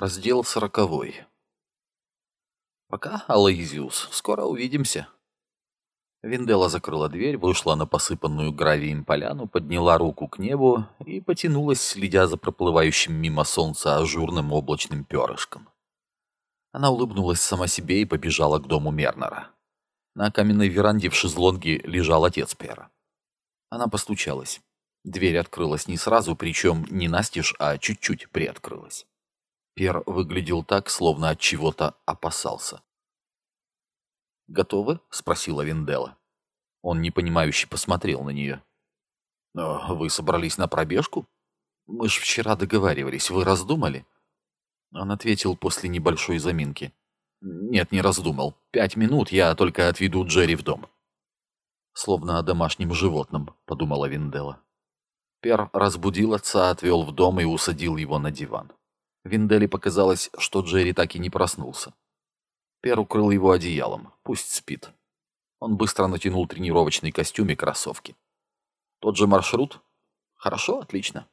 Раздел 40. Пока, Алоизиус, скоро увидимся. Виндела закрыла дверь, вышла на посыпанную гравием поляну, подняла руку к небу и потянулась, следя за проплывающим мимо солнца ажурным облачным перышком. Она улыбнулась сама себе и побежала к дому Мернера. На каменной веранде в шезлонге лежал отец Пера. Она постучалась. Дверь открылась не сразу, причем не настежь, а чуть-чуть приоткрылась. Пер выглядел так, словно от чего-то опасался. «Готовы?» — спросила Виндела. Он непонимающе посмотрел на нее. «Вы собрались на пробежку? Мы ж вчера договаривались, вы раздумали?» Он ответил после небольшой заминки. «Нет, не раздумал. 5 минут, я только отведу Джерри в дом». «Словно о домашнем животном», — подумала Виндела. Пер разбудил отца, отвел в дом и усадил его на диван. Винделе показалось, что Джерри так и не проснулся. Пер укрыл его одеялом. Пусть спит. Он быстро натянул тренировочный костюм и кроссовки. Тот же маршрут? Хорошо, отлично.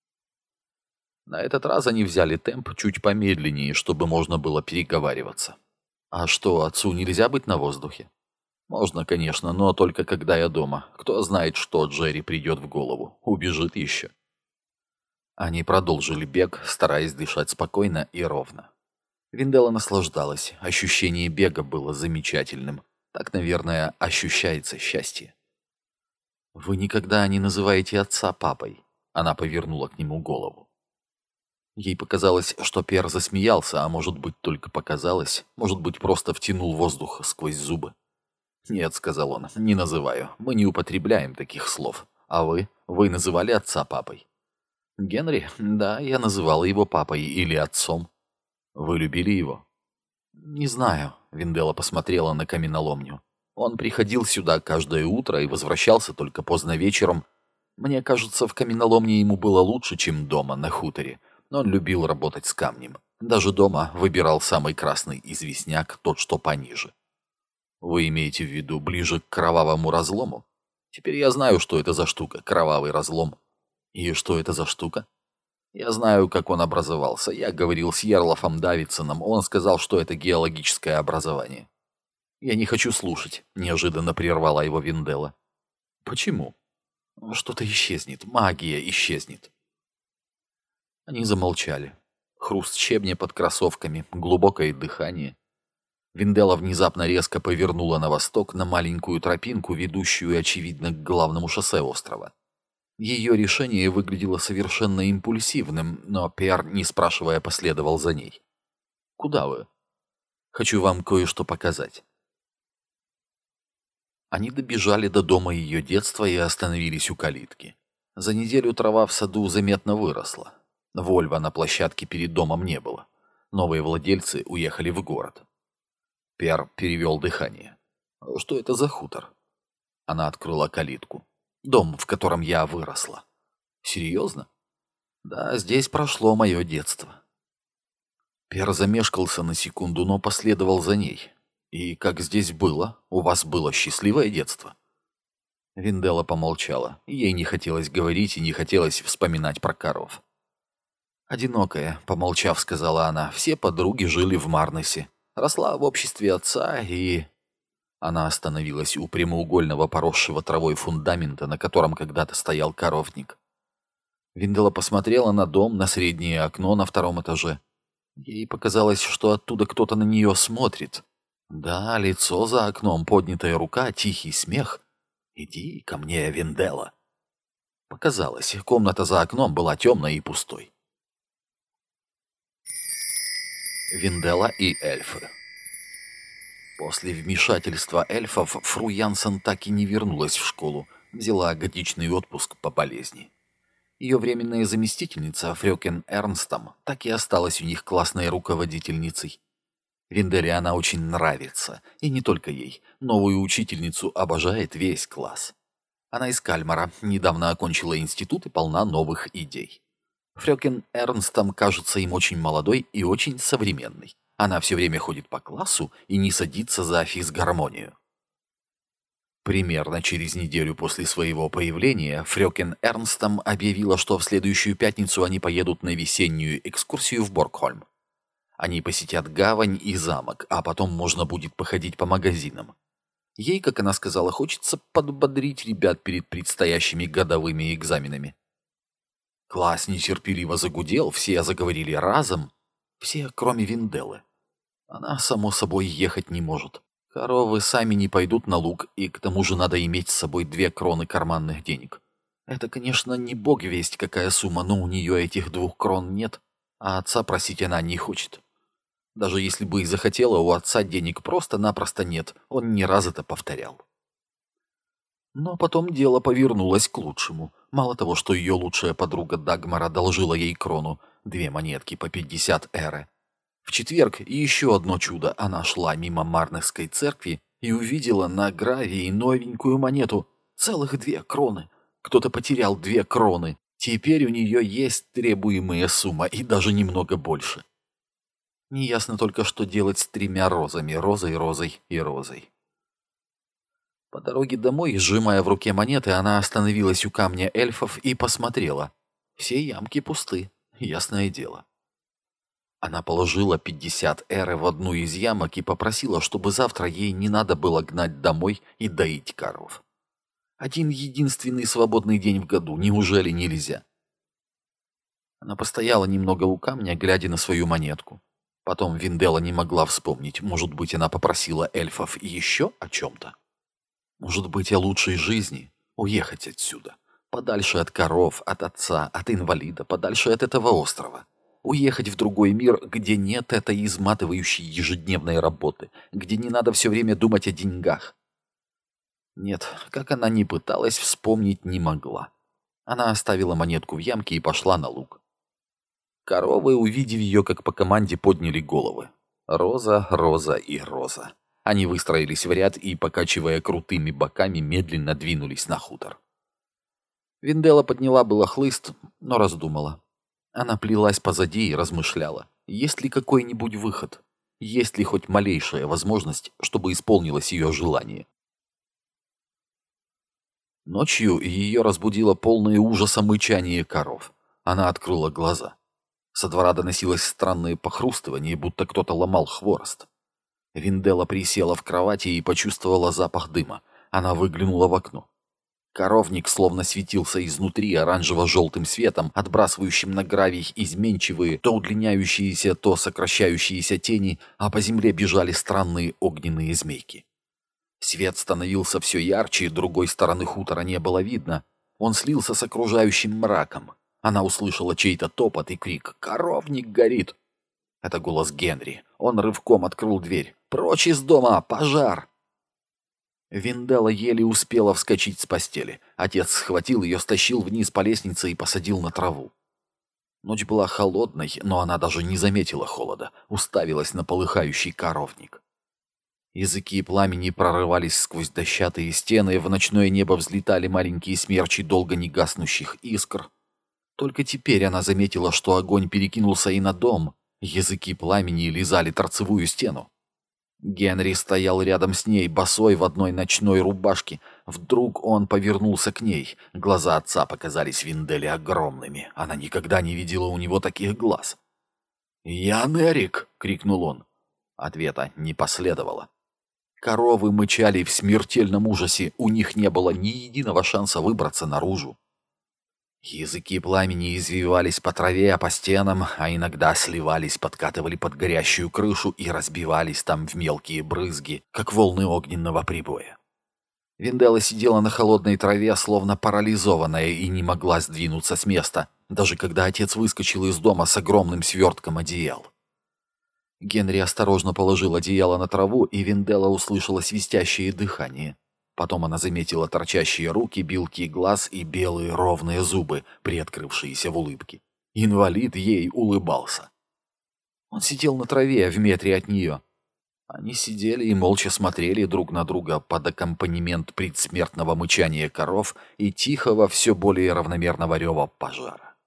На этот раз они взяли темп чуть помедленнее, чтобы можно было переговариваться. А что, отцу нельзя быть на воздухе? Можно, конечно, но только когда я дома. Кто знает, что Джерри придет в голову. Убежит еще. Они продолжили бег, стараясь дышать спокойно и ровно. Виндела наслаждалась. Ощущение бега было замечательным. Так, наверное, ощущается счастье. «Вы никогда не называете отца папой?» Она повернула к нему голову. Ей показалось, что Пер засмеялся, а может быть, только показалось, может быть, просто втянул воздух сквозь зубы. «Нет», — сказал он, — «не называю. Мы не употребляем таких слов. А вы? Вы называли отца папой?» «Генри? Да, я называла его папой или отцом». «Вы любили его?» «Не знаю», — Виндела посмотрела на каменоломню. «Он приходил сюда каждое утро и возвращался только поздно вечером. Мне кажется, в каменоломне ему было лучше, чем дома на хуторе. Но он любил работать с камнем. Даже дома выбирал самый красный известняк, тот, что пониже». «Вы имеете в виду ближе к кровавому разлому? Теперь я знаю, что это за штука, кровавый разлом». «И что это за штука?» «Я знаю, как он образовался. Я говорил с Ярлофом Давидсоном. Он сказал, что это геологическое образование». «Я не хочу слушать», — неожиданно прервала его Виндела. «Почему?» «Что-то исчезнет. Магия исчезнет». Они замолчали. Хруст щебня под кроссовками, глубокое дыхание. Виндела внезапно резко повернула на восток на маленькую тропинку, ведущую, очевидно, к главному шоссе острова. Ее решение выглядело совершенно импульсивным, но Пер, не спрашивая, последовал за ней. «Куда вы?» «Хочу вам кое-что показать». Они добежали до дома ее детства и остановились у калитки. За неделю трава в саду заметно выросла. Вольва на площадке перед домом не было. Новые владельцы уехали в город. Пер перевел дыхание. «Что это за хутор?» Она открыла калитку. «Дом, в котором я выросла». «Серьезно?» «Да, здесь прошло мое детство». Пер замешкался на секунду, но последовал за ней. «И как здесь было? У вас было счастливое детство?» Виндела помолчала. Ей не хотелось говорить и не хотелось вспоминать про коров. «Одинокая», — помолчав, сказала она. «Все подруги жили в Марнесе. Росла в обществе отца и...» Она остановилась у прямоугольного поросшего травой фундамента, на котором когда-то стоял коровник. Виндела посмотрела на дом, на среднее окно на втором этаже. Ей показалось, что оттуда кто-то на нее смотрит. Да, лицо за окном, поднятая рука, тихий смех. «Иди ко мне, Виндела». Показалось, комната за окном была темной и пустой. Виндела и эльфы. После вмешательства эльфов фру Янсен так и не вернулась в школу, взяла годичный отпуск по болезни. Ее временная заместительница Фрёкен Эрнстом так и осталась у них классной руководительницей. Винделе она очень нравится, и не только ей. Новую учительницу обожает весь класс. Она из Кальмара, недавно окончила институт и полна новых идей. Фрёкен Эрнстом кажется им очень молодой и очень современной. Она все время ходит по классу и не садится за физгармонию. Примерно через неделю после своего появления Фрёкен Эрнстом объявила, что в следующую пятницу они поедут на весеннюю экскурсию в Боргхольм. Они посетят гавань и замок, а потом можно будет походить по магазинам. Ей, как она сказала, хочется подбодрить ребят перед предстоящими годовыми экзаменами. Класс нетерпеливо загудел, все заговорили разом. Все, кроме Винделлы. Она, само собой, ехать не может. Коровы сами не пойдут на луг, и к тому же надо иметь с собой 2 кроны карманных денег. Это, конечно, не бог весть какая сумма, но у нее этих 2 крон нет, а отца просить она не хочет. Даже если бы и захотела, у отца денег просто-напросто нет, он не раз это повторял. Но потом дело повернулось к лучшему. Мало того, что ее лучшая подруга Дагмар одолжила ей крону, 2 монетки по 50 эры. В четверг еще одно чудо. Она шла мимо Марнехской церкви и увидела на гравии новенькую монету. Целых 2 кроны. Кто-то потерял 2 кроны. Теперь у нее есть требуемая сумма и даже немного больше. Неясно только, что делать с 3 розами. Розой, розой и розой. По дороге домой, сжимая в руке монеты, она остановилась у камня эльфов и посмотрела. Все ямки пусты, ясное дело. Она положила 50 эры в одну из ямок и попросила, чтобы завтра ей не надо было гнать домой и доить коров. Один единственный свободный день в году, неужели нельзя? Она постояла немного у камня, глядя на свою монетку. Потом Винделла не могла вспомнить, может быть, она попросила эльфов еще о чем-то? Может быть, о лучшей жизни? Уехать отсюда. Подальше от коров, от отца, от инвалида, подальше от этого острова. Уехать в другой мир, где нет этой изматывающей ежедневной работы, где не надо все время думать о деньгах. Нет, как она ни пыталась, вспомнить не могла. Она оставила монетку в ямке и пошла на луг. Коровы, увидев ее, как по команде, подняли головы. Роза, роза и роза. Они выстроились в ряд и, покачивая крутыми боками, медленно двинулись на хутор. Винделла подняла было хлыст, но раздумала. Она плелась позади и размышляла, есть ли какой-нибудь выход, есть ли хоть малейшая возможность, чтобы исполнилось ее желание. Ночью ее разбудило полное ужаса мычание коров. Она открыла глаза. Со двора доносилось странное похрустывание, будто кто-то ломал хворост. Винделла присела в кровати и почувствовала запах дыма. Она выглянула в окно. Коровник словно светился изнутри оранжево-желтым светом, отбрасывающим на гравий изменчивые, то удлиняющиеся, то сокращающиеся тени, а по земле бежали странные огненные змейки. Свет становился все ярче, другой стороны хутора не было видно. Он слился с окружающим мраком. Она услышала чей-то топот и крик «Коровник горит!». Это голос Генри. Он рывком открыл дверь. «Прочь из дома! Пожар!» Винделла еле успела вскочить с постели. Отец схватил ее, стащил вниз по лестнице и посадил на траву. Ночь была холодной, но она даже не заметила холода, уставилась на полыхающий коровник. Языки пламени прорывались сквозь дощатые стены, в ночное небо взлетали маленькие смерчи долго не гаснущих искр. Только теперь она заметила, что огонь перекинулся и на дом. Языки пламени лизали торцевую стену. Генри стоял рядом с ней, босой в одной ночной рубашке. Вдруг он повернулся к ней. Глаза отца показались Винделле огромными. Она никогда не видела у него таких глаз. «Ян Эрик!» — крикнул он. Ответа не последовало. Коровы мычали в смертельном ужасе. У них не было ни единого шанса выбраться наружу. Языки пламени извивались по траве, по стенам, а иногда сливались, подкатывали под горящую крышу и разбивались там в мелкие брызги, как волны огненного прибоя. Винделла сидела на холодной траве, словно парализованная, и не могла сдвинуться с места, даже когда отец выскочил из дома с огромным свертком одеял. Генри осторожно положил одеяло на траву, и Винделла услышала свистящее дыхание. Потом она заметила торчащие руки, белки глаз и белые ровные зубы, приоткрывшиеся в улыбке. Инвалид ей улыбался. Он сидел на траве в метре от нее. Они сидели и молча смотрели друг на друга под аккомпанемент предсмертного мычания коров и тихого, все более равномерного рева пожара.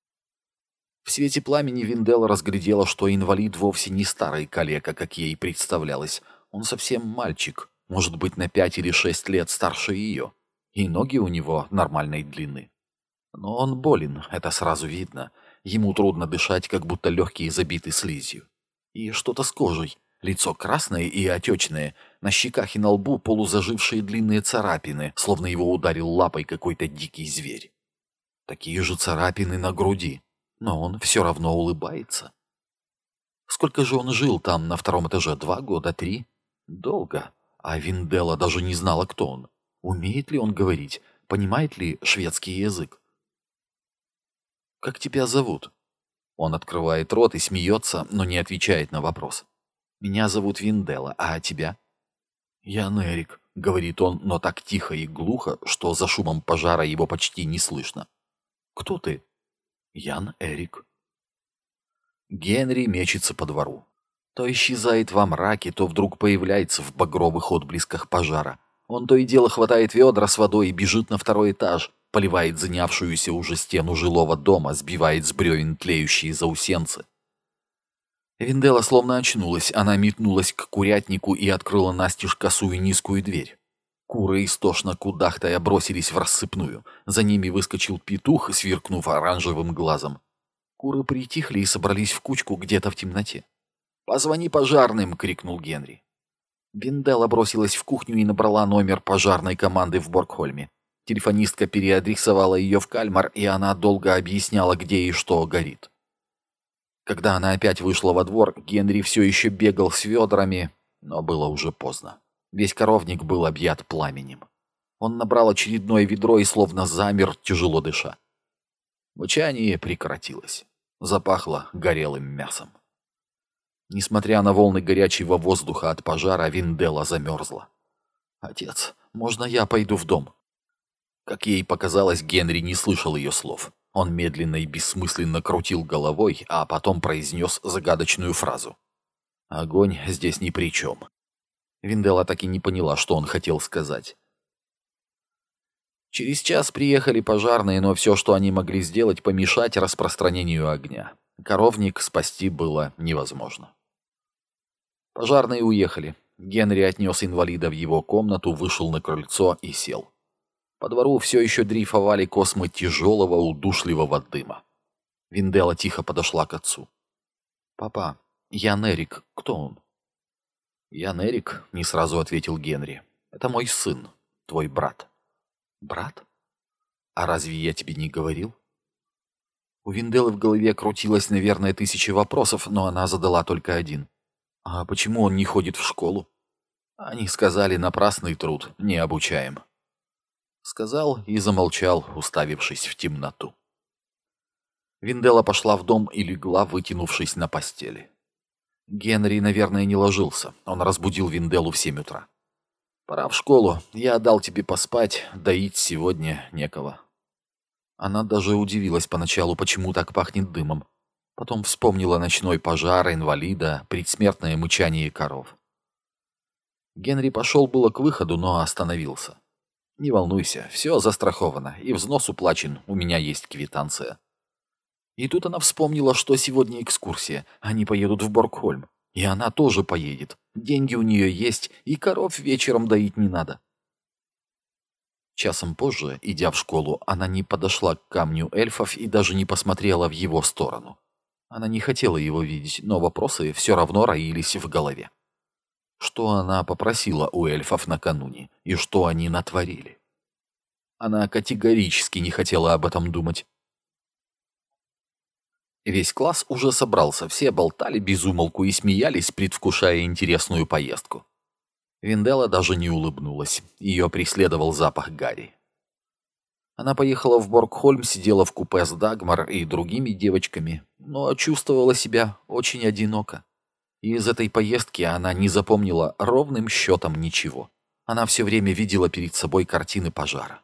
В свете пламени Винделла разглядела, что инвалид вовсе не старый калека, как ей представлялось. Он совсем мальчик. Может быть, на 5 или 6 лет старше ее, и ноги у него нормальной длины. Но он болен, это сразу видно. Ему трудно дышать, как будто легкие забиты слизью. И что-то с кожей. Лицо красное и отечное, на щеках и на лбу полузажившие длинные царапины, словно его ударил лапой какой-то дикий зверь. Такие же царапины на груди, но он все равно улыбается. Сколько же он жил там на втором этаже? 2 года, 3? Долго. А Винделла даже не знала, кто он. Умеет ли он говорить? Понимает ли шведский язык? «Как тебя зовут?» Он открывает рот и смеется, но не отвечает на вопрос. «Меня зовут Винделла, а тебя?» «Ян Эрик», — говорит он, но так тихо и глухо, что за шумом пожара его почти не слышно. «Кто ты?» «Ян Эрик». Генри мечется по двору. То исчезает во мраке, то вдруг появляется в багровых отблесках пожара. Он то и дело хватает ведра с водой и бежит на второй этаж, поливает занявшуюся уже стену жилого дома, сбивает с бревен тлеющие заусенцы. Винделла словно очнулась, она метнулась к курятнику и открыла настежь косую низкую дверь. Куры, истошно кудахтая, бросились в рассыпную. За ними выскочил петух, сверкнув оранжевым глазом. Куры притихли и собрались в кучку где-то в темноте. «Позвони пожарным!» — крикнул Генри. Винделла бросилась в кухню и набрала номер пожарной команды в Боргхольме. Телефонистка переадресовала ее в Кальмар, и она долго объясняла, где и что горит. Когда она опять вышла во двор, Генри все еще бегал с ведрами, но было уже поздно. Весь коровник был объят пламенем. Он набрал очередное ведро и словно замер, тяжело дыша. Мычание прекратилось. Запахло горелым мясом. Несмотря на волны горячего воздуха от пожара, Винделла замерзла. «Отец, можно я пойду в дом?» Как ей показалось, Генри не слышал ее слов. Он медленно и бессмысленно крутил головой, а потом произнес загадочную фразу. «Огонь здесь ни при чем». Винделла так и не поняла, что он хотел сказать. Через час приехали пожарные, но все, что они могли сделать, помешать распространению огня. Коровник спасти было невозможно. Пожарные уехали. Генри отнес инвалида в его комнату, вышел на крыльцо и сел. По двору все еще дрейфовали космы тяжелого, удушливого дыма. Винделла тихо подошла к отцу. «Папа, Ян Эрик, кто он?» «Ян Эрик», — не сразу ответил Генри. «Это мой сын, твой брат». «Брат? А разве я тебе не говорил?» У Винделлы в голове крутилось, наверное, 1000 вопросов, но она задала только один. «А почему он не ходит в школу?» Они сказали: «Напрасный труд, не обучаем». Сказал и замолчал, уставившись в темноту. Винделла пошла в дом и легла, вытянувшись на постели. Генри, наверное, не ложился. Он разбудил Винделлу в 7 утра. «Пора в школу. Я дал тебе поспать. Доить сегодня некого». Она даже удивилась поначалу, почему так пахнет дымом. Потом вспомнила ночной пожар, инвалида, предсмертное мычание коров. Генри пошел было к выходу, но остановился. «Не волнуйся, все застраховано, и взнос уплачен, у меня есть квитанция». И тут она вспомнила, что сегодня экскурсия, они поедут в Боргхольм. И она тоже поедет, деньги у нее есть, и коров вечером доить не надо. Часом позже, идя в школу, она не подошла к камню эльфов и даже не посмотрела в его сторону. Она не хотела его видеть, но вопросы все равно роились в голове. Что она попросила у эльфов накануне, и что они натворили? Она категорически не хотела об этом думать. Весь класс уже собрался, все болтали без умолку и смеялись, предвкушая интересную поездку. Винделла даже не улыбнулась, ее преследовал запах гари. Она поехала в Боргхольм, сидела в купе с Дагмар и другими девочками, но чувствовала себя очень одиноко. И из этой поездки она не запомнила ровным счетом ничего. Она все время видела перед собой картины пожара.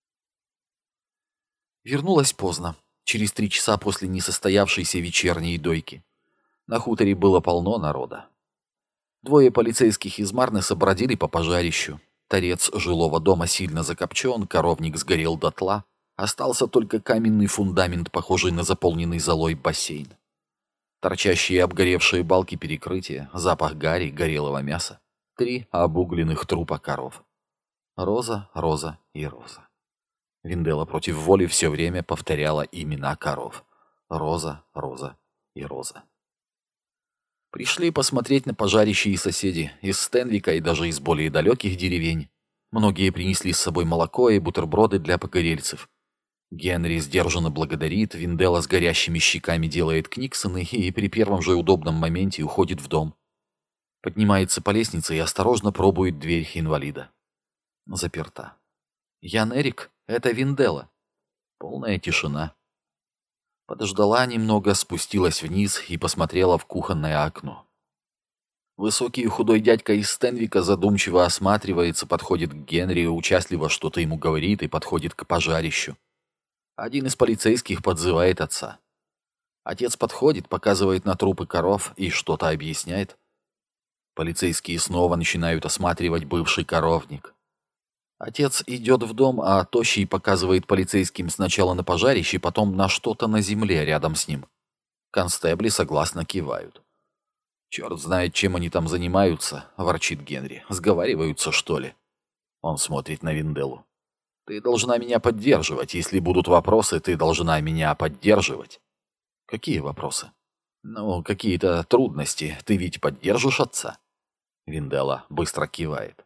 Вернулась поздно, через 3 часа после несостоявшейся вечерней дойки. На хуторе было полно народа. 2 полицейских из Марнеса бродили по пожарищу. Торец жилого дома сильно закопчен, коровник сгорел дотла. Остался только каменный фундамент, похожий на заполненный золой бассейн. Торчащие обгоревшие балки перекрытия, запах гари, горелого мяса. 3 обугленных трупа коров. Роза, Роза и Роза. Винделла против воли все время повторяла имена коров. Роза, Роза и Роза. Пришли посмотреть на пожарище и соседи из Стенвика и даже из более далеких деревень. Многие принесли с собой молоко и бутерброды для погорельцев. Генри сдержанно благодарит, Винделла с горящими щеками делает книксоны и при первом же удобном моменте уходит в дом. Поднимается по лестнице и осторожно пробует дверь инвалида. Заперта. «Ян Эрик, это Винделла». Полная тишина. Подождала немного, спустилась вниз и посмотрела в кухонное окно. Высокий и худой дядька из Стенвика задумчиво осматривается, подходит к Генри, участливо что-то ему говорит и подходит к пожарищу. Один из полицейских подзывает отца. Отец подходит, показывает на трупы коров и что-то объясняет. Полицейские снова начинают осматривать бывший коровник. Отец идет в дом, а Тощий показывает полицейским сначала на пожарище, потом на что-то на земле рядом с ним. Констебли согласно кивают. «Черт знает, чем они там занимаются», — ворчит Генри. «Сговариваются, что ли?» Он смотрит на Винделлу. «Ты должна меня поддерживать. Если будут вопросы, ты должна меня поддерживать». «Какие вопросы?» «Ну, какие-то трудности. Ты ведь поддержишь отца?» Винделла быстро кивает.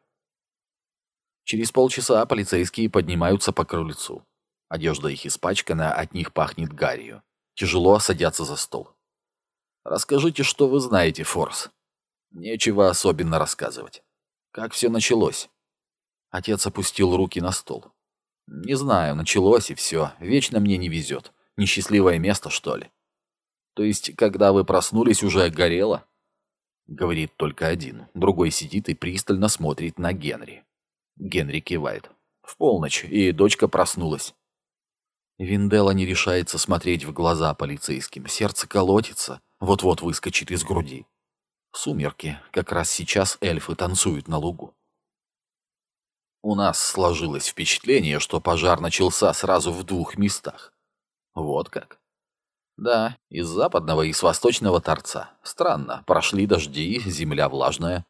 Через полчаса полицейские поднимаются по крыльцу. Одежда их испачкана, от них пахнет гарью. Тяжело садятся за стол. «Расскажите, что вы знаете, Форс». «Нечего особенно рассказывать». «Как все началось?» Отец опустил руки на стол. «Не знаю, началось и все. Вечно мне не везет. Несчастливое место, что ли?» «То есть, когда вы проснулись, уже горело?» Говорит только один. Другой сидит и пристально смотрит на Генри. Генри кивает. «В полночь, и дочка проснулась». Винделла не решается смотреть в глаза полицейским. Сердце колотится, вот-вот выскочит из груди. Сумерки. Как раз сейчас эльфы танцуют на лугу. У нас сложилось впечатление, что пожар начался сразу в 2 местах. Вот как? Да, из западного и с восточного торца. Странно, прошли дожди, земля влажная.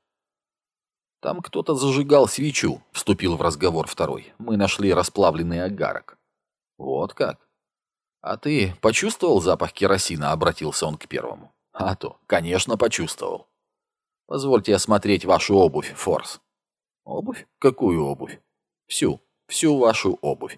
Там кто-то зажигал свечу, вступил в разговор второй. Мы нашли расплавленный агарок. Вот как? А ты почувствовал запах керосина, обратился он к первому. А то, конечно, почувствовал. Позвольте осмотреть вашу обувь, Форс. Обувь? Какую обувь? Всю вашу обувь.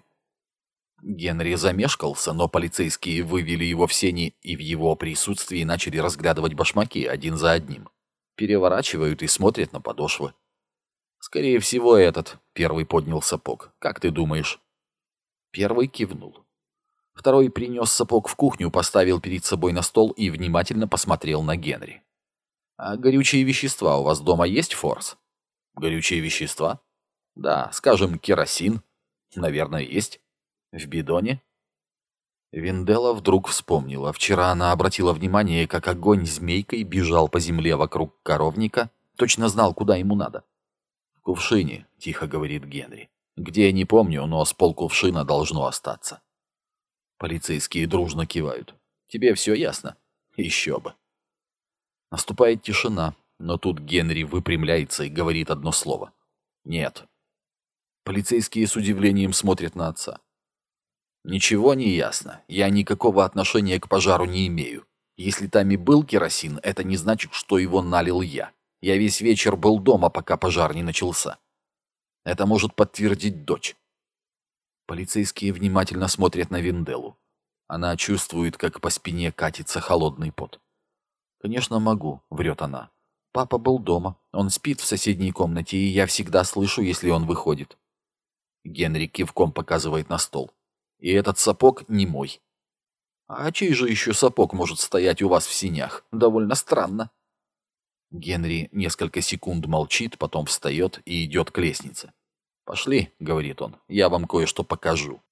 Генри замешкался, но полицейские вывели его в сени и в его присутствии начали разглядывать башмаки один за одним. Переворачивают и смотрят на подошвы. «Скорее всего, этот», — первый поднял сапог. «Как ты думаешь?» Первый кивнул. Второй принес сапог в кухню, поставил перед собой на стол и внимательно посмотрел на Генри. «А горючие вещества у вас дома есть, Форс?» «Горючие вещества?» «Да, скажем, керосин». «Наверное, есть». «В бидоне?» Винделла вдруг вспомнила. Вчера она обратила внимание, как огонь змейкой бежал по земле вокруг коровника, точно знал, куда ему надо. «В кувшине», — тихо говорит Генри. «Где, не помню, но с полкувшина должно остаться». Полицейские дружно кивают. «Тебе все ясно?» «Еще бы». Наступает тишина, но тут Генри выпрямляется и говорит одно слово. «Нет». Полицейские с удивлением смотрят на отца. «Ничего не ясно. Я никакого отношения к пожару не имею. Если там и был керосин, это не значит, что его налил я. Я весь вечер был дома, пока пожар не начался. Это может подтвердить дочь». Полицейские внимательно смотрят на Винделлу. Она чувствует, как по спине катится холодный пот. «Конечно, могу», — врет она. «Папа был дома. Он спит в соседней комнате, и я всегда слышу, если он выходит». Генри кивком показывает на стол. «И этот сапог не мой». «А чей же еще сапог может стоять у вас в сенях? Довольно странно». Генри несколько секунд молчит, потом встает и идет к лестнице. «Пошли», — говорит он, — «я вам кое-что покажу».